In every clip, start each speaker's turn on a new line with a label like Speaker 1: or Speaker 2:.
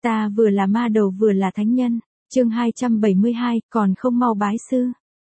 Speaker 1: Ta vừa là ma đầu vừa là thánh nhân. Chương 272, còn không mau bái sư.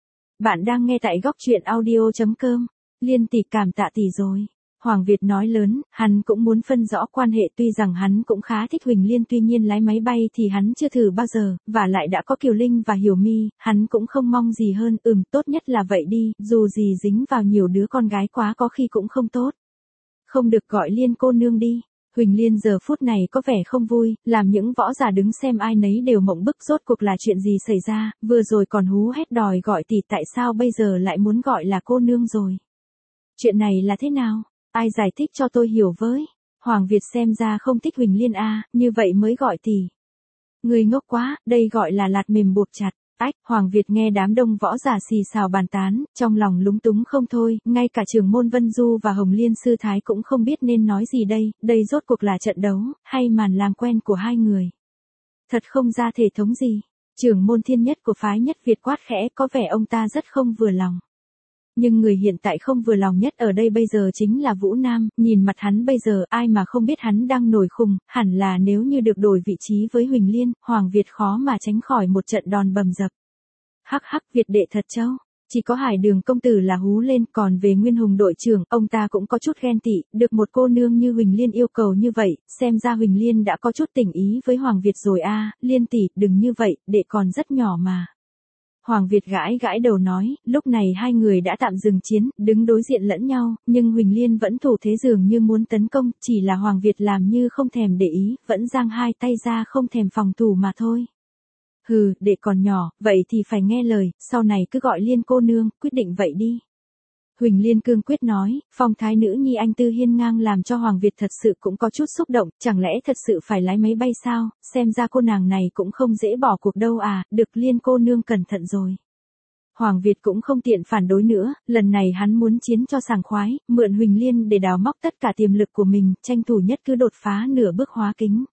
Speaker 1: Bạn đang nghe tại góc truyện audio.com. Liên tỷ cảm tạ tỷ rồi. Hoàng Việt nói lớn, hắn cũng muốn phân rõ quan hệ, tuy rằng hắn cũng khá thích Huỳnh Liên, tuy nhiên lái máy bay thì hắn chưa thử bao giờ, và lại đã có Kiều Linh và Hiểu Mi, hắn cũng không mong gì hơn, tốt nhất là vậy đi, dù gì dính vào nhiều đứa con gái quá có khi cũng không tốt. Không được gọi Liên cô nương đi. Huỳnh Liên giờ phút này có vẻ không vui, làm những võ giả đứng xem ai nấy đều mộng bức, rốt cuộc là chuyện gì xảy ra, vừa rồi còn hú hét đòi gọi tỷ, tại sao bây giờ lại muốn gọi là cô nương rồi. Chuyện này là thế nào? Ai giải thích cho tôi hiểu với. Hoàng Việt xem ra không thích Huỳnh Liên à, như vậy mới gọi tỷ. Người ngốc quá, đây gọi là lạt mềm buộc chặt. Ách, Hoàng Việt nghe đám đông võ giả xì xào bàn tán, trong lòng lúng túng không thôi, ngay cả trưởng môn Vân Du và Hồng Liên sư thái cũng không biết nên nói gì đây rốt cuộc là trận đấu, hay màn làm quen của hai người. Thật không ra thể thống gì. Trưởng môn Thiên Nhất của phái Nhất Việt quát khẽ, có vẻ ông ta rất không vừa lòng. Nhưng người hiện tại không vừa lòng nhất ở đây bây giờ chính là Vũ Nam, nhìn mặt hắn bây giờ ai mà không biết hắn đang nổi khùng, hẳn là nếu như được đổi vị trí với Huỳnh Liên, Hoàng Việt khó mà tránh khỏi một trận đòn bầm dập. Hắc hắc, Việt đệ thật trâu. Chỉ có Hải Đường công tử là hú lên, còn về Nguyên Hùng đội trưởng, ông ta cũng có chút ghen tị, được một cô nương như Huỳnh Liên yêu cầu như vậy, xem ra Huỳnh Liên đã có chút tình ý với Hoàng Việt rồi a, Liên tỷ, đừng như vậy, đệ còn rất nhỏ mà. Hoàng Việt gãi gãi đầu nói, lúc này hai người đã tạm dừng chiến, đứng đối diện lẫn nhau, nhưng Huỳnh Liên vẫn thủ thế dường như muốn tấn công, chỉ là Hoàng Việt làm như không thèm để ý, vẫn giang hai tay ra không thèm phòng thủ mà thôi. Hừ, đệ còn nhỏ, vậy thì phải nghe lời, sau này cứ gọi Liên cô nương, quyết định vậy đi. Huỳnh Liên cương quyết nói, phong thái nữ nhi anh tư hiên ngang làm cho Hoàng Việt thật sự cũng có chút xúc động, chẳng lẽ thật sự phải lái máy bay sao, xem ra cô nàng này cũng không dễ bỏ cuộc đâu à, được Liên cô nương cẩn thận rồi. Hoàng Việt cũng không tiện phản đối nữa, lần này hắn muốn chiến cho sảng khoái, mượn Huỳnh Liên để đào móc tất cả tiềm lực của mình, tranh thủ nhất cứ đột phá nửa bước hóa kính.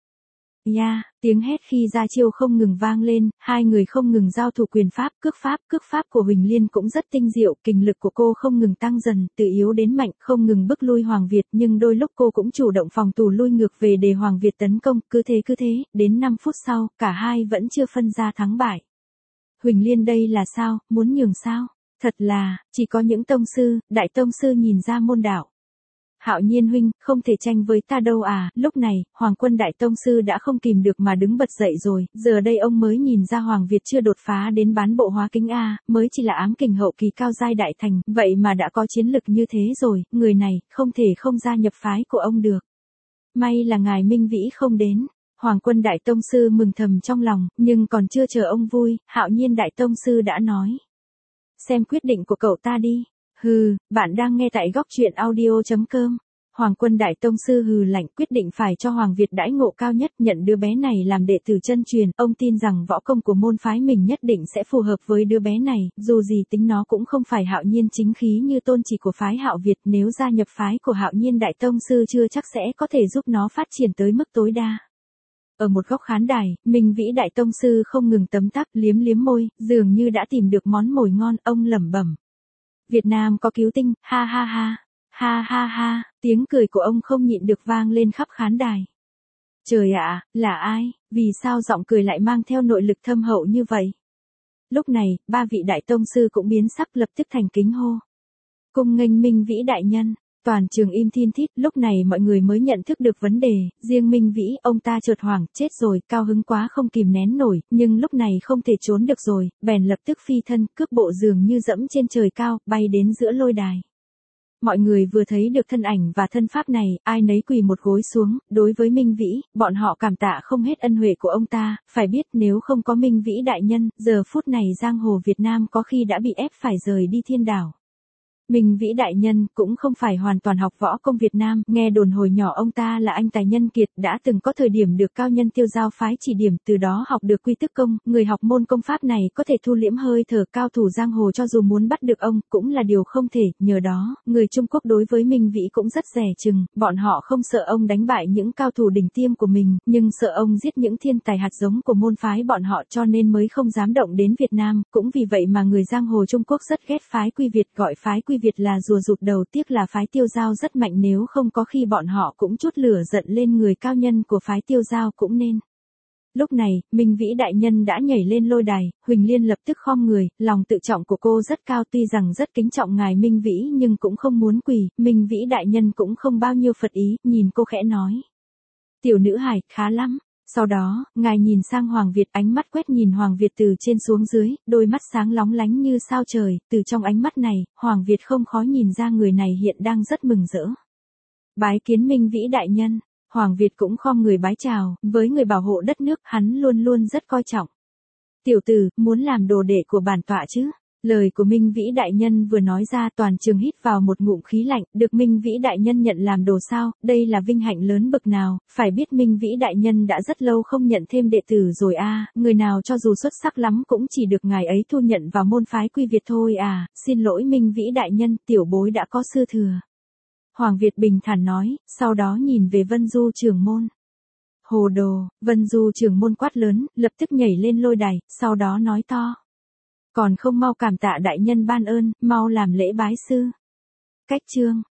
Speaker 1: Tiếng hét khi ra chiêu không ngừng vang lên, hai người không ngừng giao thủ quyền pháp, cước pháp của Huỳnh Liên cũng rất tinh diệu, kình lực của cô không ngừng tăng dần, từ yếu đến mạnh, không ngừng bức lui Hoàng Việt, nhưng đôi lúc cô cũng chủ động phòng thủ lui ngược về để Hoàng Việt tấn công, cứ thế, đến 5 phút sau, cả hai vẫn chưa phân ra thắng bại. Huỳnh Liên đây là sao, muốn nhường sao? Thật là, chỉ có những tông sư, đại tông sư nhìn ra môn đạo. Hạo Nhiên huynh, không thể tranh với ta đâu à, lúc này, Hoàng Quân đại tông sư đã không kìm được mà đứng bật dậy rồi, giờ đây ông mới nhìn ra Hoàng Việt chưa đột phá đến bán bộ hóa kính a, mới chỉ là ám kình hậu kỳ cao giai đại thành, vậy mà đã có chiến lực như thế rồi, người này, không thể không gia nhập phái của ông được. May là ngài Minh Vĩ không đến. Hoàng Quân đại tông sư mừng thầm trong lòng, nhưng còn chưa chờ ông vui, Hạo Nhiên đại tông sư đã nói. Xem quyết định của cậu ta đi. Hừ, bạn đang nghe tại góc truyện audio.com. Hoàng Quân đại tông sư hừ lạnh, quyết định phải cho Hoàng Việt đãi ngộ cao nhất, nhận đứa bé này làm đệ tử chân truyền, ông tin rằng võ công của môn phái mình nhất định sẽ phù hợp với đứa bé này, dù gì tính nó cũng không phải Hạo Nhiên chính khí như tôn chỉ của phái Hạo Việt, nếu gia nhập phái của Hạo Nhiên đại tông sư chưa chắc sẽ có thể giúp nó phát triển tới mức tối đa. Ở một góc khán đài, Minh Vĩ đại tông sư không ngừng tấm tắc, liếm môi, dường như đã tìm được món mồi ngon, ông lẩm bẩm. Việt Nam có cứu tinh, ha ha ha, tiếng cười của ông không nhịn được vang lên khắp khán đài. Trời ạ, là ai, vì sao giọng cười lại mang theo nội lực thâm hậu như vậy? Lúc này, ba vị đại tông sư cũng biến sắc, lập tức thành kính hô. Cung nghênh Minh Vĩ đại nhân. Toàn trường im thin thít, lúc này mọi người mới nhận thức được vấn đề, riêng Minh Vĩ, ông ta chợt hoảng, chết rồi, cao hứng quá không kìm nén nổi, nhưng lúc này không thể trốn được rồi, bèn lập tức phi thân, cước bộ dường như dẫm trên trời cao, bay đến giữa lôi đài. Mọi người vừa thấy được thân ảnh và thân pháp này, ai nấy quỳ một gối xuống, đối với Minh Vĩ, bọn họ cảm tạ không hết ân huệ của ông ta, phải biết nếu không có Minh Vĩ đại nhân, giờ phút này giang hồ Việt Nam có khi đã bị ép phải rời đi thiên đảo. Minh Vĩ đại nhân cũng không phải hoàn toàn học võ công Việt Nam, nghe đồn hồi nhỏ ông ta là anh tài nhân kiệt, đã từng có thời điểm được cao nhân Tiêu Giao phái chỉ điểm, từ đó học được quy tức công, người học môn công pháp này có thể thu liễm hơi thở cao thủ giang hồ, cho dù muốn bắt được ông cũng là điều không thể, nhờ đó, người Trung Quốc đối với Minh Vĩ cũng rất dè chừng, bọn họ không sợ ông đánh bại những cao thủ đỉnh tiêm của mình, nhưng sợ ông giết những thiên tài hạt giống của môn phái bọn họ, cho nên mới không dám động đến Việt Nam, cũng vì vậy mà người giang hồ Trung Quốc rất ghét phái Quy Việt, gọi phái Quy Việt là rùa rụt đầu, tiếc là phái Tiêu Giao rất mạnh, nếu không có khi bọn họ cũng chút lửa giận lên người cao nhân của phái Tiêu Giao cũng nên. Lúc này, Minh Vĩ đại nhân đã nhảy lên lôi đài, Huỳnh Liên lập tức khom người, lòng tự trọng của cô rất cao, tuy rằng rất kính trọng ngài Minh Vĩ nhưng cũng không muốn quỳ, Minh Vĩ đại nhân cũng không bao nhiêu phật ý, nhìn cô khẽ nói. Tiểu nữ hài, khá lắm. Sau đó, ngài nhìn sang Hoàng Việt, ánh mắt quét nhìn Hoàng Việt từ trên xuống dưới, đôi mắt sáng lóng lánh như sao trời, từ trong ánh mắt này, Hoàng Việt không khó nhìn ra người này hiện đang rất mừng rỡ. Bái kiến Minh Vĩ đại nhân. Hoàng Việt cũng khom người bái chào, với người bảo hộ đất nước, hắn luôn luôn rất coi trọng. Tiểu tử, muốn làm đồ đệ của bản tọa chứ? Lời của Minh Vĩ đại nhân vừa nói ra, toàn trường hít vào một ngụm khí lạnh, được Minh Vĩ đại nhân nhận làm đồ sao, đây là vinh hạnh lớn bậc nào, phải biết Minh Vĩ đại nhân đã rất lâu không nhận thêm đệ tử rồi a, người nào cho dù xuất sắc lắm cũng chỉ được ngài ấy thu nhận vào môn phái Quy Việt thôi à, xin lỗi Minh Vĩ đại nhân, tiểu bối đã có sư thừa. Hoàng Việt bình thản nói, sau đó nhìn về Vân Du trưởng môn. Hồ đồ, Vân Du trưởng môn quát lớn, lập tức nhảy lên lôi đài, sau đó nói to. Còn không mau cảm tạ đại nhân ban ơn, mau làm lễ bái sư. Cách chương.